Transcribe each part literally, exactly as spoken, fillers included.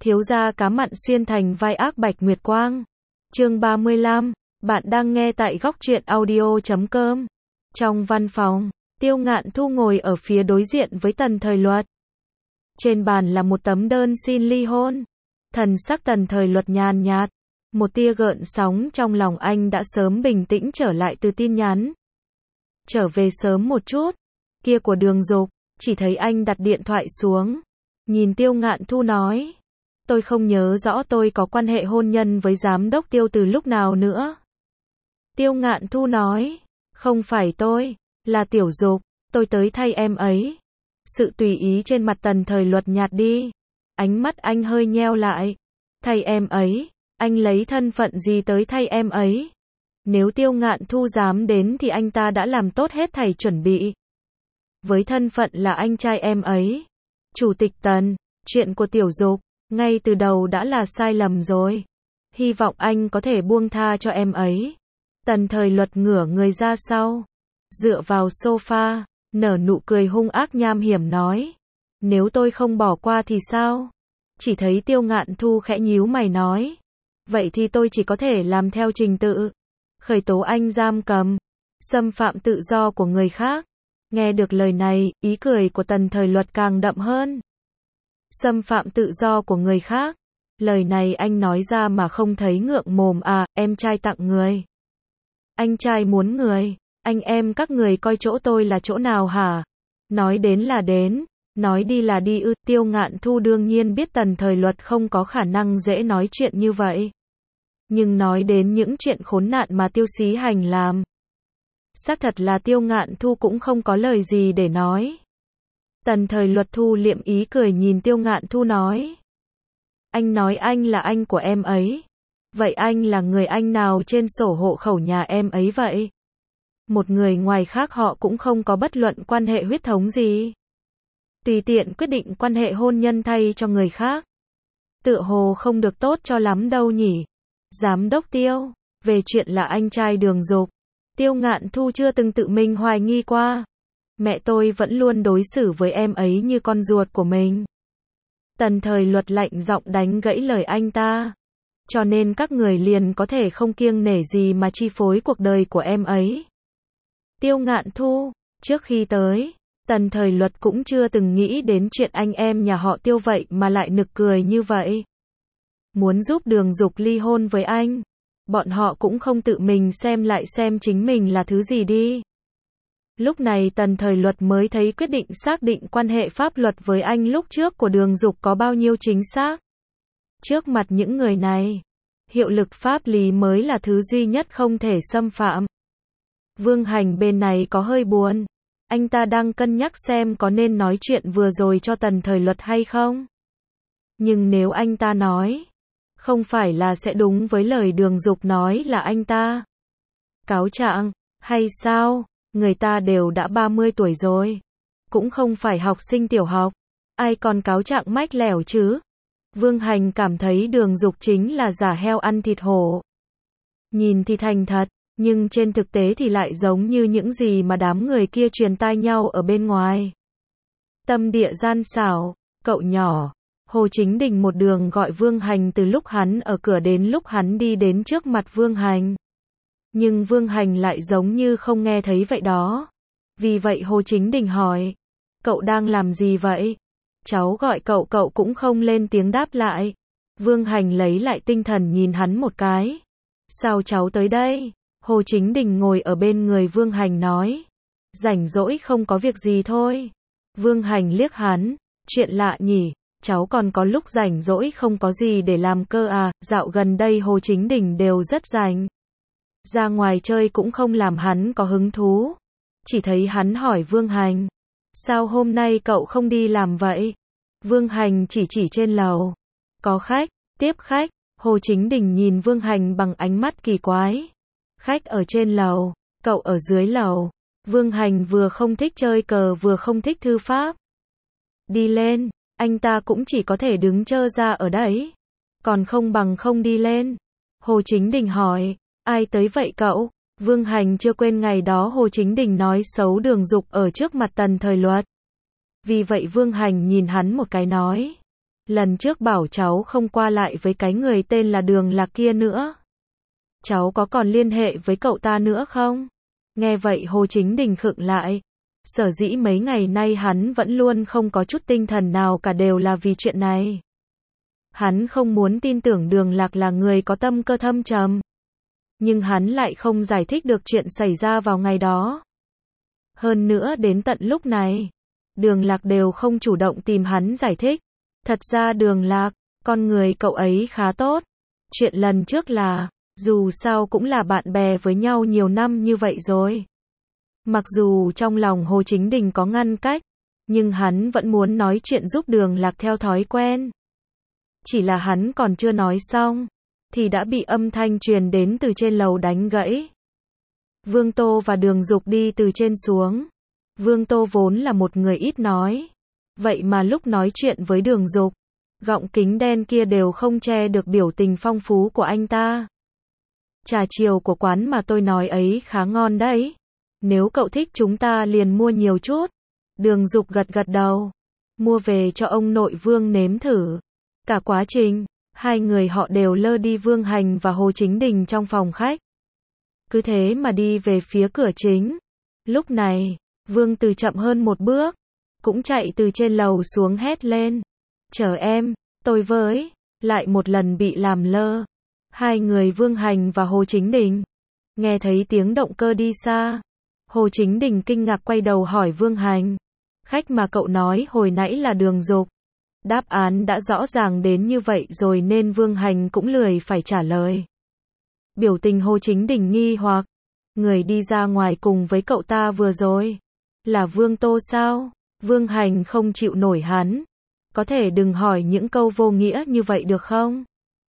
Thiếu gia cá mặn xuyên thành vai ác Bạch Nguyệt Quang. Chương ba mươi lăm, bạn đang nghe tại góc truyện audio chấm com. Trong văn phòng, Tiêu Ngạn Thu ngồi ở phía đối diện với Tần Thời Luật. Trên bàn là một tấm đơn xin ly hôn. Thần sắc Tần Thời Luật nhàn nhạt, một tia gợn sóng trong lòng anh đã sớm bình tĩnh trở lại từ tin nhắn. Trở về sớm một chút, kia của Đường Dục, chỉ thấy anh đặt điện thoại xuống. Nhìn Tiêu Ngạn Thu nói, tôi không nhớ rõ tôi có quan hệ hôn nhân với giám đốc Tiêu từ lúc nào nữa. Tiêu Ngạn Thu nói, không phải tôi, là Tiểu Dục, tôi tới thay em ấy. Sự tùy ý trên mặt Tần Thời Luật nhạt đi. Ánh mắt anh hơi nheo lại. Thay em ấy, anh lấy thân phận gì tới thay em ấy? Nếu Tiêu Ngạn Thu dám đến thì anh ta đã làm tốt hết thảy chuẩn bị. Với thân phận là anh trai em ấy, Chủ tịch Tần, chuyện của Tiểu Dục, ngay từ đầu đã là sai lầm rồi. Hy vọng anh có thể buông tha cho em ấy. Tần Thời Luật ngửa người ra sau, dựa vào sofa, nở nụ cười hung ác nham hiểm nói. Nếu tôi không bỏ qua thì sao? Chỉ thấy Tiêu Ngạn Thu khẽ nhíu mày nói. Vậy thì tôi chỉ có thể làm theo trình tự. Khởi tố anh giam cầm, xâm phạm tự do của người khác. Nghe được lời này, ý cười của Tần Thời Luật càng đậm hơn. Xâm phạm tự do của người khác. Lời này anh nói ra mà không thấy ngượng mồm à, em trai tặng người. Anh trai muốn người, anh em các người coi chỗ tôi là chỗ nào hả? Nói đến là đến, nói đi là đi ư. Tiêu Ngạn Thu đương nhiên biết Tần Thời Luật không có khả năng dễ nói chuyện như vậy. Nhưng nói đến những chuyện khốn nạn mà Tiêu Xí Hành làm, xác thật là Tiêu Ngạn Thu cũng không có lời gì để nói. Tần Thời Luật thu liệm ý cười nhìn Tiêu Ngạn Thu nói. Anh nói anh là anh của em ấy. Vậy anh là người anh nào trên sổ hộ khẩu nhà em ấy vậy? Một người ngoài khác họ cũng không có bất luận quan hệ huyết thống gì. Tùy tiện quyết định quan hệ hôn nhân thay cho người khác. Tựa hồ không được tốt cho lắm đâu nhỉ. Giám đốc Tiêu, về chuyện là anh trai Đường Dục, Tiêu Ngạn Thu chưa từng tự mình hoài nghi qua. Mẹ tôi vẫn luôn đối xử với em ấy như con ruột của mình. Tần Thời Luật lạnh giọng đánh gãy lời anh ta. Cho nên các người liền có thể không kiêng nể gì mà chi phối cuộc đời của em ấy. Tiêu Ngạn Thu, trước khi tới, Tần Thời Luật cũng chưa từng nghĩ đến chuyện anh em nhà họ Tiêu vậy mà lại nực cười như vậy. Muốn giúp Đường Dục ly hôn với anh. Bọn họ cũng không tự mình xem lại xem chính mình là thứ gì đi. Lúc này Tần Thời Luật mới thấy quyết định xác định quan hệ pháp luật với anh lúc trước của Đường Dục có bao nhiêu chính xác. Trước mặt những người này, hiệu lực pháp lý mới là thứ duy nhất không thể xâm phạm. Vương Hành bên này có hơi buồn. Anh ta đang cân nhắc xem có nên nói chuyện vừa rồi cho Tần Thời Luật hay không. Nhưng nếu anh ta nói, không phải là sẽ đúng với lời Đường Dục nói là anh ta cáo trạng, hay sao? Người ta đều đã ba mươi tuổi rồi. Cũng không phải học sinh tiểu học. Ai còn cáo trạng mách lẻo chứ? Vương Hành cảm thấy Đường Dục chính là giả heo ăn thịt hổ. Nhìn thì thành thật, nhưng trên thực tế thì lại giống như những gì mà đám người kia truyền tai nhau ở bên ngoài. Tâm địa gian xảo, cậu nhỏ. Hồ Chính Đình một đường gọi Vương Hành từ lúc hắn ở cửa đến lúc hắn đi đến trước mặt Vương Hành. Nhưng Vương Hành lại giống như không nghe thấy vậy đó. Vì vậy Hồ Chính Đình hỏi, cậu đang làm gì vậy? Cháu gọi cậu cậu cũng không lên tiếng đáp lại. Vương Hành lấy lại tinh thần nhìn hắn một cái. Sao cháu tới đây? Hồ Chính Đình ngồi ở bên người Vương Hành nói. Rảnh rỗi không có việc gì thôi. Vương Hành liếc hắn, chuyện lạ nhỉ, cháu còn có lúc rảnh rỗi không có gì để làm cơ à? Dạo gần đây Hồ Chính Đình đều rất rảnh. Ra ngoài chơi cũng không làm hắn có hứng thú. Chỉ thấy hắn hỏi Vương Hành, sao hôm nay cậu không đi làm vậy? Vương Hành chỉ chỉ trên lầu. Có khách, tiếp khách. Hồ Chính Đình nhìn Vương Hành bằng ánh mắt kỳ quái. Khách ở trên lầu, cậu ở dưới lầu. Vương Hành vừa không thích chơi cờ vừa không thích thư pháp. Đi lên, anh ta cũng chỉ có thể đứng trơ ra ở đấy. Còn không bằng không đi lên. Hồ Chính Đình hỏi, ai tới vậy cậu? Vương Hành chưa quên ngày đó Hồ Chính Đình nói xấu Đường Dục ở trước mặt Tần Thời Luật. Vì vậy Vương Hành nhìn hắn một cái nói, Lần trước bảo cháu không qua lại với cái người tên là Đường Lạc kia nữa. Cháu có còn liên hệ với cậu ta nữa không? Nghe vậy Hồ Chính Đình khựng lại. Sở dĩ mấy ngày nay hắn vẫn luôn không có chút tinh thần nào cả đều là vì chuyện này. Hắn không muốn tin tưởng Đường Lạc là người có tâm cơ thâm trầm. Nhưng hắn lại không giải thích được chuyện xảy ra vào ngày đó. Hơn nữa đến tận lúc này, Đường Lạc đều không chủ động tìm hắn giải thích. Thật ra Đường Lạc, con người cậu ấy khá tốt. Chuyện lần trước là, dù sao cũng là bạn bè với nhau nhiều năm như vậy rồi. Mặc dù trong lòng Hồ Chính Đình có ngăn cách, nhưng hắn vẫn muốn nói chuyện giúp Đường Lạc theo thói quen. Chỉ là hắn còn chưa nói xong, thì đã bị âm thanh truyền đến từ trên lầu đánh gãy. Vương Tô và Đường Dục đi từ trên xuống. Vương Tô vốn là một người ít nói. Vậy mà lúc nói chuyện với Đường Dục, gọng kính đen kia đều không che được biểu tình phong phú của anh ta. Trà chiều của quán mà tôi nói ấy khá ngon đấy. Nếu cậu thích chúng ta liền mua nhiều chút. Đường Dục gật gật đầu. Mua về cho ông nội Vương nếm thử. Cả quá trình, hai người họ đều lơ đi Vương Hành và Hồ Chính Đình trong phòng khách. Cứ thế mà đi về phía cửa chính. Lúc này, Vương Từ chậm hơn một bước, cũng chạy từ trên lầu xuống hét lên. Chờ em, tôi với, lại một lần bị làm lơ. Hai người Vương Hành và Hồ Chính Đình nghe thấy tiếng động cơ đi xa. Hồ Chính Đình kinh ngạc quay đầu hỏi Vương Hành. Khách mà cậu nói hồi nãy là Đường Dục. Đáp án đã rõ ràng đến như vậy rồi nên Vương Hành cũng lười phải trả lời. Biểu tình Hồ Chính Đình nghi hoặc. Người đi ra ngoài cùng với cậu ta vừa rồi là Vương Tô sao? Vương Hành không chịu nổi hắn. Có thể đừng hỏi những câu vô nghĩa như vậy được không?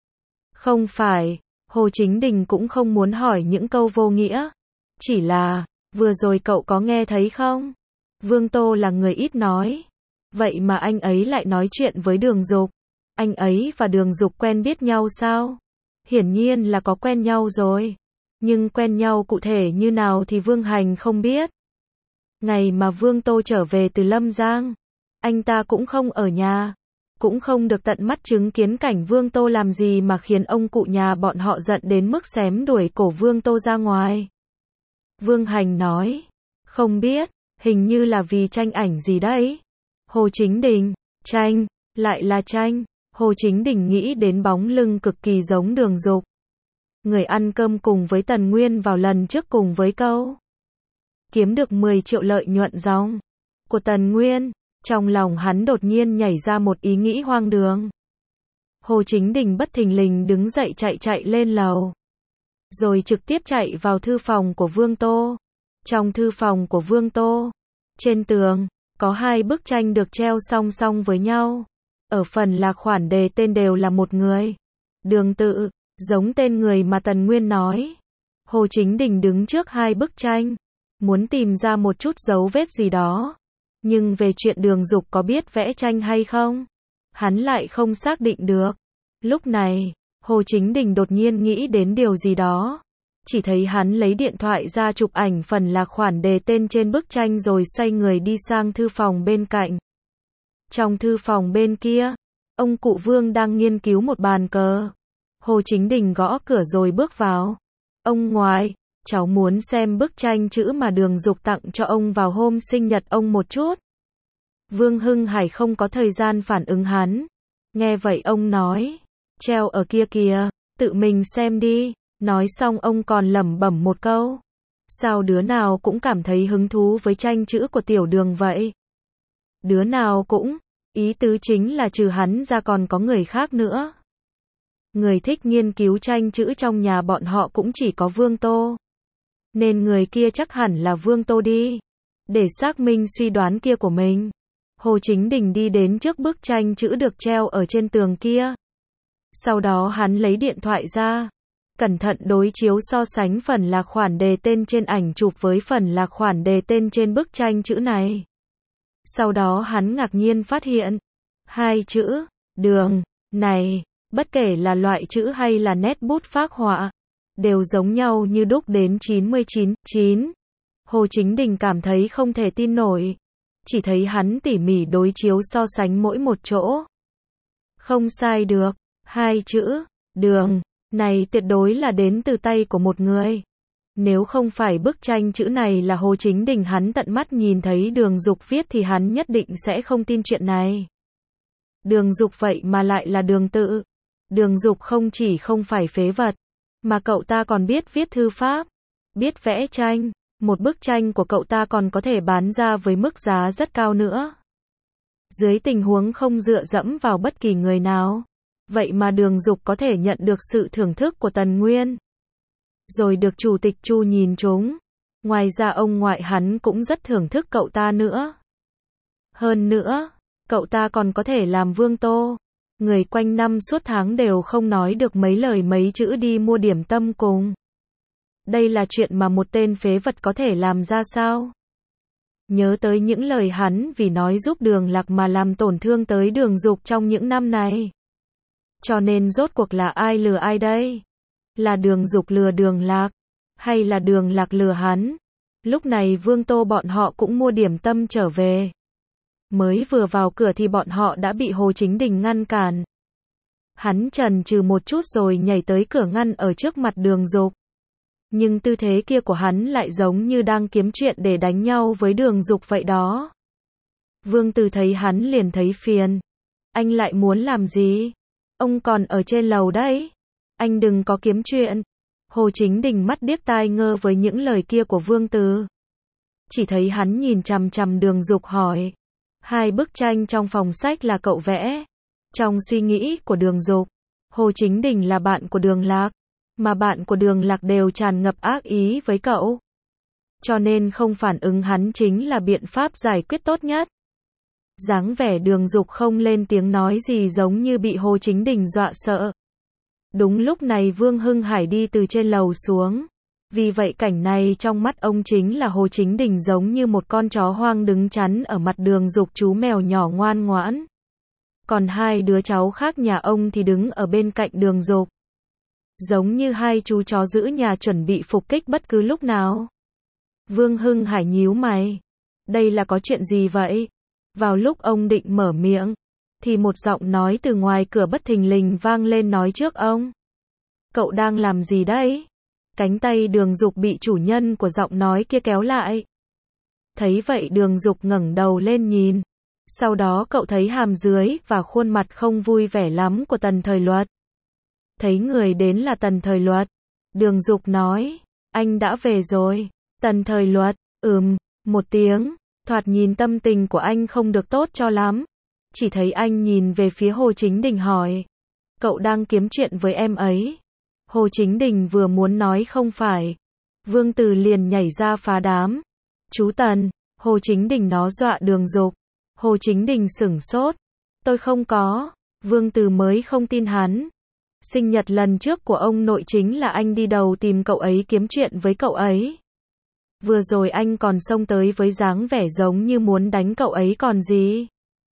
Không phải, Hồ Chính Đình cũng không muốn hỏi những câu vô nghĩa. Chỉ là, vừa rồi cậu có nghe thấy không? Vương Tô là người ít nói. Vậy mà anh ấy lại nói chuyện với Đường Dục. Anh ấy và Đường Dục quen biết nhau sao? Hiển nhiên là có quen nhau rồi. Nhưng quen nhau cụ thể như nào thì Vương Hành không biết. Ngày mà Vương Tô trở về từ Lâm Giang, anh ta cũng không ở nhà. Cũng không được tận mắt chứng kiến cảnh Vương Tô làm gì mà khiến ông cụ nhà bọn họ giận đến mức xém đuổi cổ Vương Tô ra ngoài. Vương Hành nói, không biết, hình như là vì tranh ảnh gì đấy. Hồ Chính Đình, tranh, lại là tranh. Hồ Chính Đình nghĩ đến bóng lưng cực kỳ giống Đường Dục. Người ăn cơm cùng với Tần Nguyên vào lần trước cùng với câu kiếm được mười triệu lợi nhuận dòng của Tần Nguyên. Trong lòng hắn đột nhiên nhảy ra một ý nghĩ hoang đường. Hồ Chính Đình bất thình lình đứng dậy chạy chạy lên lầu. Rồi trực tiếp chạy vào thư phòng của Vương Tô. Trong thư phòng của Vương Tô, trên tường, có hai bức tranh được treo song song với nhau. Ở phần là khoản đề tên đều là một người. Đường Tự, giống tên người mà Tần Nguyên nói. Hồ Chính Đình đứng trước hai bức tranh, muốn tìm ra một chút dấu vết gì đó. Nhưng về chuyện Đường Dục có biết vẽ tranh hay không, hắn lại không xác định được. Lúc này, Hồ Chính Đình đột nhiên nghĩ đến điều gì đó. Chỉ thấy hắn lấy điện thoại ra chụp ảnh phần là khoản đề tên trên bức tranh rồi xoay người đi sang thư phòng bên cạnh. Trong thư phòng bên kia, ông cụ Vương đang nghiên cứu một bàn cờ. Hồ Chính Đình gõ cửa rồi bước vào. Ông ngoại, cháu muốn xem bức tranh chữ mà Đường Dục tặng cho ông vào hôm sinh nhật ông một chút. Vương Hưng Hải không có thời gian phản ứng hắn. Nghe vậy ông nói, treo ở kia kìa, tự mình xem đi. Nói xong ông còn lẩm bẩm một câu. Sao đứa nào cũng cảm thấy hứng thú với tranh chữ của Tiểu Đường vậy? Đứa nào cũng, ý tứ chính là trừ hắn ra còn có người khác nữa. Người thích nghiên cứu tranh chữ trong nhà bọn họ cũng chỉ có Vương Tô. Nên người kia chắc hẳn là Vương Tô đi. Để xác minh suy đoán kia của mình, Hồ Chính Đình đi đến trước bức tranh chữ được treo ở trên tường kia. Sau đó hắn lấy điện thoại ra, cẩn thận đối chiếu so sánh phần là khoản đề tên trên ảnh chụp với phần là khoản đề tên trên bức tranh chữ này. Sau đó hắn ngạc nhiên phát hiện, hai chữ, đường, này, bất kể là loại chữ hay là nét bút phác họa, đều giống nhau như đúc đến chín mươi chín phẩy chín. Hồ Chính Đình cảm thấy không thể tin nổi. Chỉ thấy hắn tỉ mỉ đối chiếu so sánh mỗi một chỗ. Không sai được. Hai chữ, đường, này tuyệt đối là đến từ tay của một người. Nếu không phải bức tranh chữ này là Hồ Chính Đình hắn tận mắt nhìn thấy Đường Dục viết thì hắn nhất định sẽ không tin chuyện này. Đường Dục vậy mà lại là Đường Tự. Đường Dục không chỉ không phải phế vật, mà cậu ta còn biết viết thư pháp, biết vẽ tranh, một bức tranh của cậu ta còn có thể bán ra với mức giá rất cao nữa. Dưới tình huống không dựa dẫm vào bất kỳ người nào, vậy mà Đường Dục có thể nhận được sự thưởng thức của Tần Nguyên. Rồi được Chủ tịch Chu nhìn trúng. Ngoài ra ông ngoại hắn cũng rất thưởng thức cậu ta nữa. Hơn nữa, cậu ta còn có thể làm vương tô. Người quanh năm suốt tháng đều không nói được mấy lời mấy chữ đi mua điểm tâm cùng. Đây là chuyện mà một tên phế vật có thể làm ra sao? Nhớ tới những lời hắn vì nói giúp Đường Lạc mà làm tổn thương tới Đường Dục trong những năm này. Cho nên rốt cuộc là ai lừa ai đây? Là Đường Dục lừa Đường Lạc? Hay là Đường Lạc lừa hắn? Lúc này Vương Tô bọn họ cũng mua điểm tâm trở về. Mới vừa vào cửa thì bọn họ đã bị Hồ Chính Đình ngăn cản. Hắn chần chừ một chút rồi nhảy tới cửa ngăn ở trước mặt Đường Dục. Nhưng tư thế kia của hắn lại giống như đang kiếm chuyện để đánh nhau với Đường Dục vậy đó. Vương Từ thấy hắn liền thấy phiền. Anh lại muốn làm gì? Ông còn ở trên lầu đấy. Anh đừng có kiếm chuyện. Hồ Chính Đình mắt điếc tai ngơ với những lời kia của Vương Từ. Chỉ thấy hắn nhìn chằm chằm Đường Dục hỏi. Hai bức tranh trong phòng sách là cậu vẽ. Trong suy nghĩ của Đường Dục, Hồ Chính Đình là bạn của Đường Lạc, mà bạn của Đường Lạc đều tràn ngập ác ý với cậu. Cho nên không phản ứng hắn chính là biện pháp giải quyết tốt nhất. Dáng vẻ Đường Dục không lên tiếng nói gì giống như bị Hồ Chính Đình dọa sợ. Đúng lúc này Vương Hưng Hải đi từ trên lầu xuống. Vì vậy cảnh này trong mắt ông chính là Hồ Chính Đình giống như một con chó hoang đứng chắn ở mặt Đường Dục chú mèo nhỏ ngoan ngoãn. Còn hai đứa cháu khác nhà ông thì đứng ở bên cạnh Đường Dục. Giống như hai chú chó giữ nhà chuẩn bị phục kích bất cứ lúc nào. Vương Hưng Hải nhíu mày. Đây là có chuyện gì vậy? Vào lúc ông định mở miệng, thì một giọng nói từ ngoài cửa bất thình lình vang lên nói trước ông. Cậu đang làm gì đấy? Cánh tay Đường Dục bị chủ nhân của giọng nói kia kéo lại. Thấy vậy Đường Dục ngẩng đầu lên nhìn. Sau đó cậu thấy hàm dưới và khuôn mặt không vui vẻ lắm của Tần Thời Luật. Thấy người đến là Tần Thời Luật. Đường Dục nói, anh đã về rồi. Tần Thời Luật, ừm, một tiếng. Thoạt nhìn tâm tình của anh không được tốt cho lắm. Chỉ thấy anh nhìn về phía Hồ Chính Đình hỏi. Cậu đang kiếm chuyện với em ấy. Hồ Chính Đình vừa muốn nói không phải. Vương Từ liền nhảy ra phá đám. Chú Tần, Hồ Chính Đình nó dọa Đường Dục. Hồ Chính Đình sửng sốt. Tôi không có. Vương Từ mới không tin hắn. Sinh nhật lần trước của ông nội chính là anh đi đầu tìm cậu ấy kiếm chuyện với cậu ấy. Vừa rồi anh còn xông tới với dáng vẻ giống như muốn đánh cậu ấy còn gì.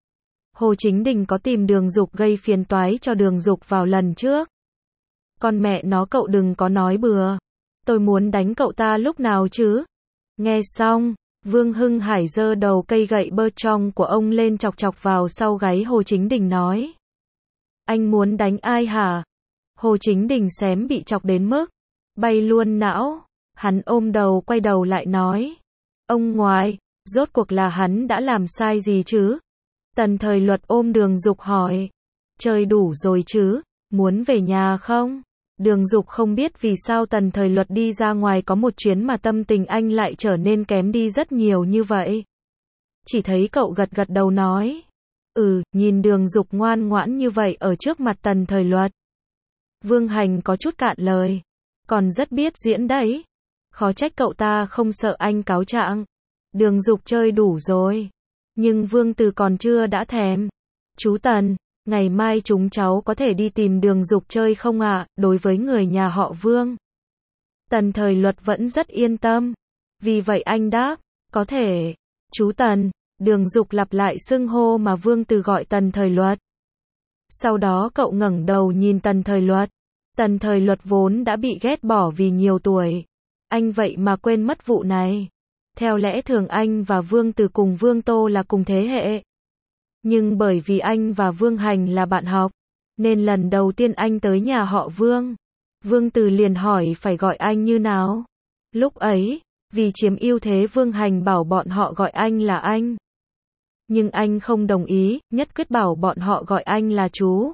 Hồ Chính Đình có tìm Đường Dục gây phiền toái cho Đường Dục vào lần trước. Con mẹ nó cậu đừng có nói bừa. Tôi muốn đánh cậu ta lúc nào chứ? Nghe xong, Vương Hưng Hải giơ đầu cây gậy bơ trong của ông lên chọc chọc vào sau gáy Hồ Chính Đình nói. Anh muốn đánh ai hả? Hồ Chính Đình xém bị chọc đến mức bay luôn não. Hắn ôm đầu quay đầu lại nói. Ông ngoại, rốt cuộc là hắn đã làm sai gì chứ? Tần Thời Luật ôm Đường Dục hỏi. Chơi đủ rồi chứ? Muốn về nhà không? Đường Dục không biết vì sao Tần Thời Luật đi ra ngoài có một chuyến mà tâm tình anh lại trở nên kém đi rất nhiều như vậy. Chỉ thấy cậu gật gật đầu nói. Ừ, nhìn Đường Dục ngoan ngoãn như vậy ở trước mặt Tần Thời Luật. Vương Hành có chút cạn lời. Còn rất biết diễn đấy. Khó trách cậu ta không sợ anh cáo trạng. Đường Dục chơi đủ rồi. Nhưng Vương Từ còn chưa đã thèm. Chú Tần, ngày mai chúng cháu có thể đi tìm Đường Dục chơi không ạ? À? Đối với người nhà họ Vương, Tần Thời Luật vẫn rất yên tâm. Vì vậy anh đáp, có thể. Chú Tần, Đường Dục lặp lại xưng hô mà Vương Từ gọi Tần Thời Luật. Sau đó cậu ngẩng đầu nhìn Tần Thời Luật. Tần Thời Luật vốn đã bị ghét bỏ vì nhiều tuổi. Anh vậy mà quên mất vụ này. Theo lẽ thường anh và Vương Từ cùng Vương Tô là cùng thế hệ. Nhưng bởi vì anh và Vương Hành là bạn học, Nên lần đầu tiên anh tới nhà họ Vương, Vương Từ liền hỏi phải gọi anh như nào. Lúc ấy, vì chiếm ưu thế Vương Hành bảo bọn họ gọi anh là anh. Nhưng anh không đồng ý, nhất quyết bảo bọn họ gọi anh là chú.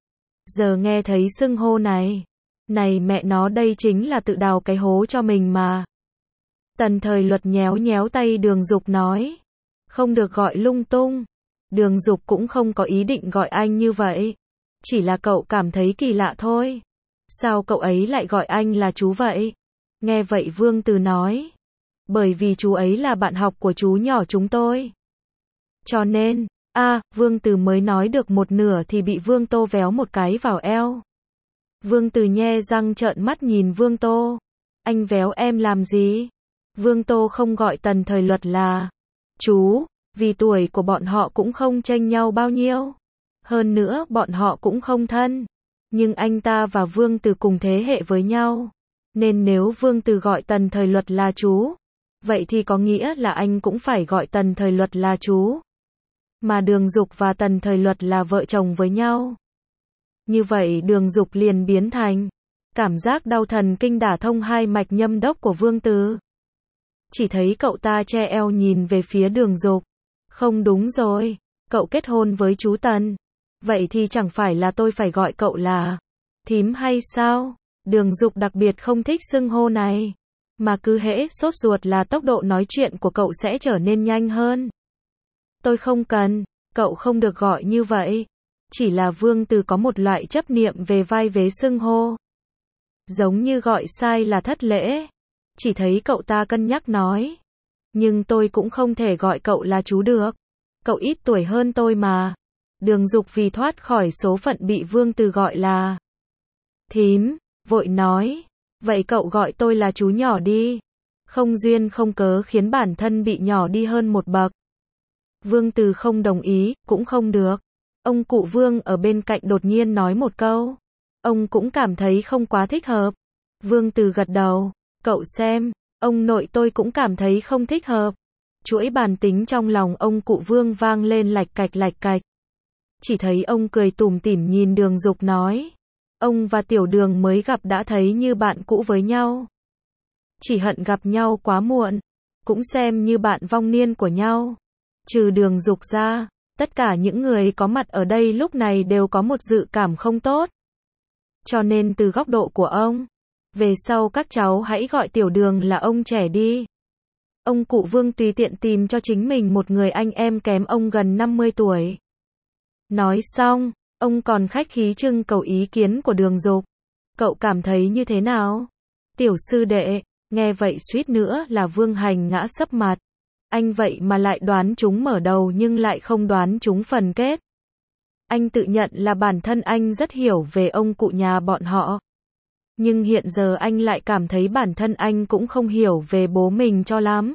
Giờ nghe thấy xưng hô này, này mẹ nó đây chính là tự đào cái hố cho mình mà. Tần Thời Luật nhéo nhéo tay Đường Dục nói, không được gọi lung tung. Đường Dục cũng không có ý định gọi anh như vậy, chỉ là cậu cảm thấy kỳ lạ thôi. Sao cậu ấy lại gọi anh là chú vậy? Nghe vậy Vương Từ nói, bởi vì chú ấy là bạn học của chú nhỏ chúng tôi. Cho nên, a, Vương Từ mới nói được một nửa thì bị Vương Tô véo một cái vào eo. Vương Từ nhe răng trợn mắt nhìn Vương Tô. Anh véo em làm gì? Vương Tô không gọi Tần Thời Luật là chú, vì tuổi của bọn họ cũng không chênh nhau bao nhiêu. Hơn nữa bọn họ cũng không thân. Nhưng anh ta và Vương Từ cùng thế hệ với nhau. Nên nếu Vương Từ gọi Tần Thời Luật là chú, vậy thì có nghĩa là anh cũng phải gọi Tần Thời Luật là chú. Mà Đường Dục và Tần Thời Luật là vợ chồng với nhau. Như vậy Đường Dục liền biến thành cảm giác đau thần kinh đả thông hai mạch nhâm đốc của Vương Từ. Chỉ thấy cậu ta che eo nhìn về phía Đường Dục. Không đúng rồi, cậu kết hôn với chú Tần. Vậy thì chẳng phải là tôi phải gọi cậu là thím hay sao? Đường Dục đặc biệt không thích xưng hô này. Mà cứ hễ sốt ruột là tốc độ nói chuyện của cậu sẽ trở nên nhanh hơn. Tôi không cần, cậu không được gọi như vậy. Chỉ là Vương Từ có một loại chấp niệm về vai vế xưng hô. Giống như gọi sai là thất lễ. Chỉ thấy cậu ta cân nhắc nói. Nhưng tôi cũng không thể gọi cậu là chú được. Cậu ít tuổi hơn tôi mà. Đường Dục vì thoát khỏi số phận bị Vương Từ gọi là thím, vội nói. Vậy cậu gọi tôi là chú nhỏ đi. Không duyên không cớ khiến bản thân bị nhỏ đi hơn một bậc. Vương Từ không đồng ý, cũng không được. Ông cụ Vương ở bên cạnh đột nhiên nói một câu. Ông cũng cảm thấy không quá thích hợp. Vương Từ gật đầu. Cậu xem, ông nội tôi cũng cảm thấy không thích hợp. Chuỗi bàn tính trong lòng ông cụ Vương vang lên lạch cạch lạch cạch. Chỉ thấy ông cười tủm tỉm nhìn Đường Dục nói. Ông và Tiểu Đường mới gặp đã thấy như bạn cũ với nhau. Chỉ hận gặp nhau quá muộn. Cũng xem như bạn vong niên của nhau. Trừ Đường Dục ra, tất cả những người có mặt ở đây lúc này đều có một dự cảm không tốt. Cho nên từ góc độ của ông, về sau các cháu hãy gọi Tiểu Đường là ông trẻ đi. Ông cụ Vương tùy tiện tìm cho chính mình một người anh em kém ông gần năm mươi tuổi. Nói xong, ông còn khách khí trưng cầu ý kiến của Đường Dục. Cậu cảm thấy như thế nào? Tiểu sư đệ, nghe vậy suýt nữa là Vương Hành ngã sấp mặt. Anh vậy mà lại đoán chúng mở đầu nhưng lại không đoán chúng phần kết. Anh tự nhận là bản thân anh rất hiểu về ông cụ nhà bọn họ. Nhưng hiện giờ anh lại cảm thấy bản thân anh cũng không hiểu về bố mình cho lắm.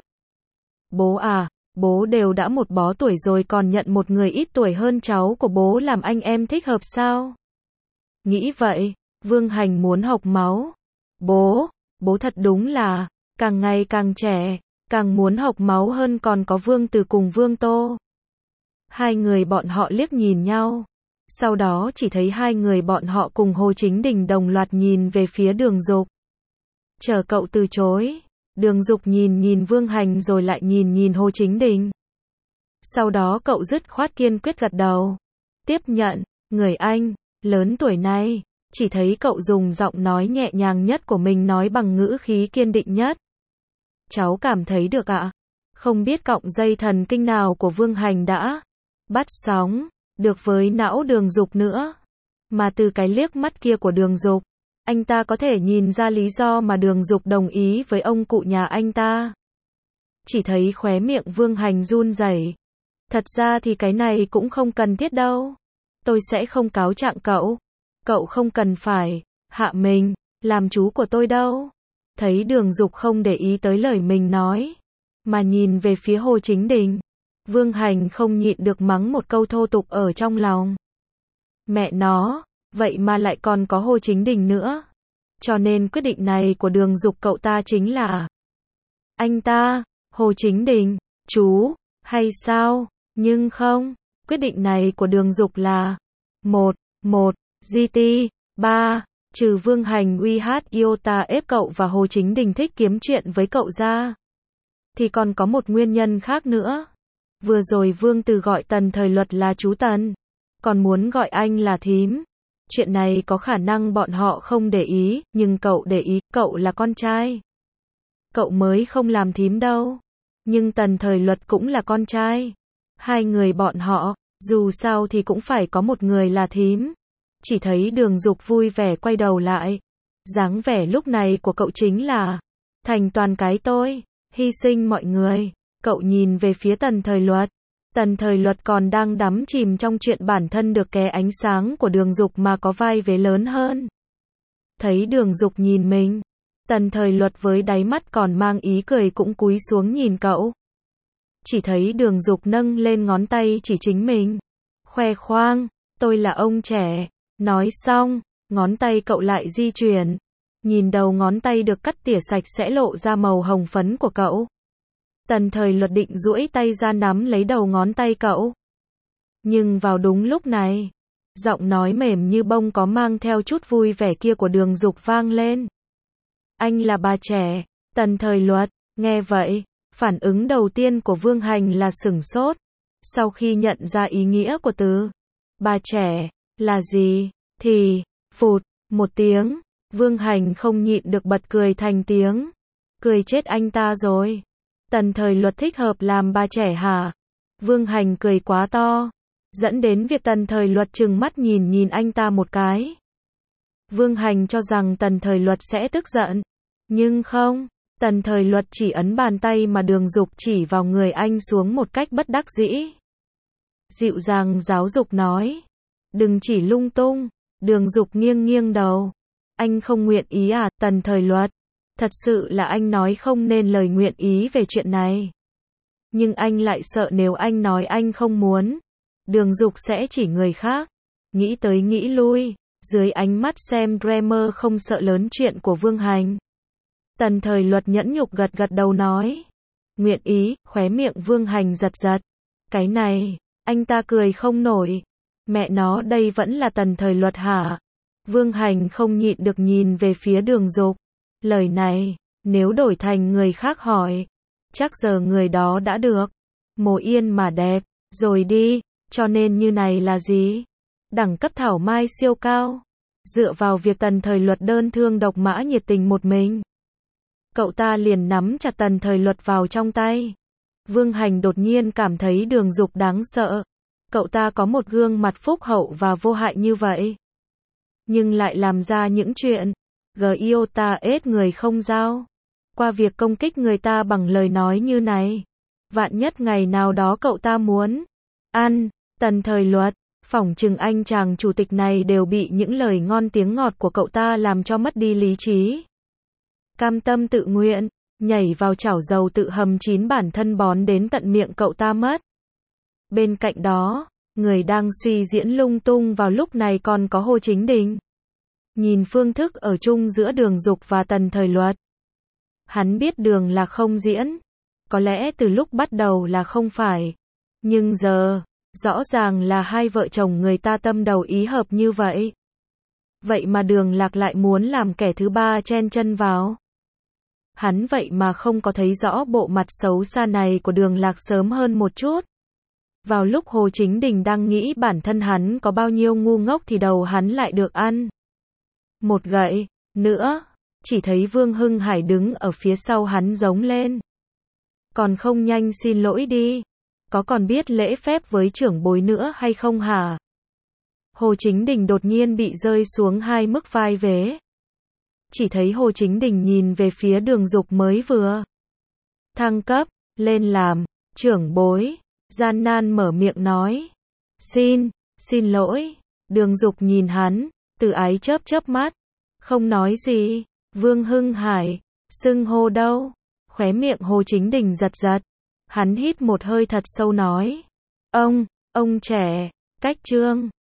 Bố à, bố đều đã một bó tuổi rồi còn nhận một người ít tuổi hơn cháu của bố làm anh em thích hợp sao? Nghĩ vậy, Vương Hành muốn hộc máu. Bố, bố thật đúng là, càng ngày càng trẻ, càng muốn hộc máu hơn. Còn có Vương Từ cùng Vương Tô. Hai người bọn họ liếc nhìn nhau. Sau đó chỉ thấy hai người bọn họ cùng Hồ Chính Đình đồng loạt nhìn về phía Đường Dục. Chờ cậu từ chối. Đường Dục nhìn nhìn Vương Hành rồi lại nhìn nhìn Hồ Chính Đình. Sau đó cậu dứt khoát kiên quyết gật đầu. Tiếp nhận, người anh, lớn tuổi này. Chỉ thấy cậu dùng giọng nói nhẹ nhàng nhất của mình nói bằng ngữ khí kiên định nhất. Cháu cảm thấy được ạ. Không biết cọng dây thần kinh nào của Vương Hành đã bắt sóng được với não Đường Dục nữa. Mà từ cái liếc mắt kia của Đường Dục, anh ta có thể nhìn ra lý do mà Đường Dục đồng ý với ông cụ nhà anh ta. Chỉ thấy khóe miệng Vương Hành run rẩy. Thật ra thì cái này cũng không cần thiết đâu. Tôi sẽ không cáo trạng cậu. Cậu không cần phải hạ mình làm chú của tôi đâu. Thấy Đường Dục không để ý tới lời mình nói, mà nhìn về phía Hồ Chính Đình. Vương Hành không nhịn được mắng một câu thô tục ở trong lòng. Mẹ nó, vậy mà lại còn có Hồ Chính Đình nữa. Cho nên quyết định này của Đường Dục cậu ta chính là anh ta, Hồ Chính Đình, chú, hay sao? Nhưng không, quyết định này của Đường Dục là một, một, giê tê, ba. Trừ Vương Hành uy hát Iota ép cậu và Hồ Chính Đình thích kiếm chuyện với cậu ra, thì còn có một nguyên nhân khác nữa. Vừa rồi Vương Từ gọi Tần Thời Luật là chú Tần, còn muốn gọi anh là thím. Chuyện này có khả năng bọn họ không để ý, nhưng cậu để ý, cậu là con trai. Cậu mới không làm thím đâu. Nhưng Tần Thời Luật cũng là con trai. Hai người bọn họ, dù sao thì cũng phải có một người là thím. Chỉ thấy Đường Dục vui vẻ quay đầu lại. Dáng vẻ lúc này của cậu chính là thành toàn cái tôi, hy sinh mọi người. Cậu nhìn về phía Tần Thời Luật. Tần Thời Luật còn đang đắm chìm trong chuyện bản thân được ké ánh sáng của Đường Dục mà có vai vế lớn hơn. Thấy Đường Dục nhìn mình, Tần Thời Luật với đáy mắt còn mang ý cười cũng cúi xuống nhìn cậu. Chỉ thấy Đường Dục nâng lên ngón tay chỉ chính mình, khoe khoang, tôi là ông trẻ. Nói xong, ngón tay cậu lại di chuyển. Nhìn đầu ngón tay được cắt tỉa sạch sẽ lộ ra màu hồng phấn của cậu. Tần Thời Luật định duỗi tay ra nắm lấy đầu ngón tay cậu. Nhưng vào đúng lúc này, giọng nói mềm như bông có mang theo chút vui vẻ kia của Đường Dục vang lên. Anh là bà trẻ. Tần Thời Luật, nghe vậy, phản ứng đầu tiên của Vương Hành là sửng sốt. Sau khi nhận ra ý nghĩa của từ bà trẻ là gì, thì, phụt, một tiếng, Vương Hành không nhịn được bật cười thành tiếng. Cười chết anh ta rồi. Tần Thời Luật thích hợp làm bà trẻ hả? Vương Hành cười quá to, dẫn đến việc Tần Thời Luật trừng mắt nhìn nhìn anh ta một cái. Vương Hành cho rằng Tần Thời Luật sẽ tức giận. Nhưng không, Tần Thời Luật chỉ ấn bàn tay mà Đường Dục chỉ vào người anh xuống một cách bất đắc dĩ. Dịu dàng giáo dục nói. Đừng chỉ lung tung. Đường Dục nghiêng nghiêng đầu. Anh không nguyện ý à, Tần Thời Luật? Thật sự là anh nói không nên lời nguyện ý về chuyện này. Nhưng anh lại sợ nếu anh nói anh không muốn, Đường Dục sẽ chỉ người khác. Nghĩ tới nghĩ lui, dưới ánh mắt xem Dreamer không sợ lớn chuyện của Vương Hành, Tần Thời Luật nhẫn nhục gật gật đầu nói. Nguyện ý, khóe miệng Vương Hành giật giật. Cái này, anh ta cười không nổi. Mẹ nó đây vẫn là Tần Thời Luật hả? Vương Hành không nhịn được nhìn về phía Đường Dục. Lời này, nếu đổi thành người khác hỏi, chắc giờ người đó đã được mồ yên mà đẹp rồi đi, cho nên như này là gì? Đẳng cấp thảo mai siêu cao. Dựa vào việc Tần Thời Luật đơn thương độc mã nhiệt tình một mình, cậu ta liền nắm chặt Tần Thời Luật vào trong tay. Vương Hành đột nhiên cảm thấy Đường Dục đáng sợ. Cậu ta có một gương mặt phúc hậu và vô hại như vậy, nhưng lại làm ra những chuyện Giota ết người không giao. Qua việc công kích người ta bằng lời nói như này. Vạn nhất ngày nào đó cậu ta muốn ăn Tần Thời Luật, phỏng chừng anh chàng chủ tịch này đều bị những lời ngon tiếng ngọt của cậu ta làm cho mất đi lý trí. Cam tâm tự nguyện, nhảy vào chảo dầu tự hầm chín bản thân bón đến tận miệng cậu ta mất. Bên cạnh đó, người đang suy diễn lung tung vào lúc này còn có Hồ Chính Đình. Nhìn phương thức ở chung giữa Đường Dục và Tần Thời Luật, hắn biết đường là không diễn. Có lẽ từ lúc bắt đầu là không phải. Nhưng giờ, rõ ràng là hai vợ chồng người ta tâm đầu ý hợp như vậy. Vậy mà Đường Lạc lại muốn làm kẻ thứ ba chen chân vào. Hắn vậy mà không có thấy rõ bộ mặt xấu xa này của Đường Lạc sớm hơn một chút. Vào lúc Hồ Chính Đình đang nghĩ bản thân hắn có bao nhiêu ngu ngốc thì đầu hắn lại được ăn một gậy nữa. Chỉ thấy Vương Hưng Hải đứng ở phía sau hắn giống lên. Còn không nhanh xin lỗi đi. Có còn biết lễ phép với trưởng bối nữa hay không hả? Hồ Chính Đình đột nhiên bị rơi xuống hai mức vai vế. Chỉ thấy Hồ Chính Đình nhìn về phía Đường Dục mới vừa thăng cấp lên làm trưởng bối, gian nan mở miệng nói. Xin, xin lỗi. Đường Dục nhìn hắn, từ ái chớp chớp mắt. Không nói gì. Vương Hưng Hải, xưng hô đâu? Khóe miệng Hồ Chính Đình giật giật. Hắn hít một hơi thật sâu nói. Ông, ông trẻ, cách trương.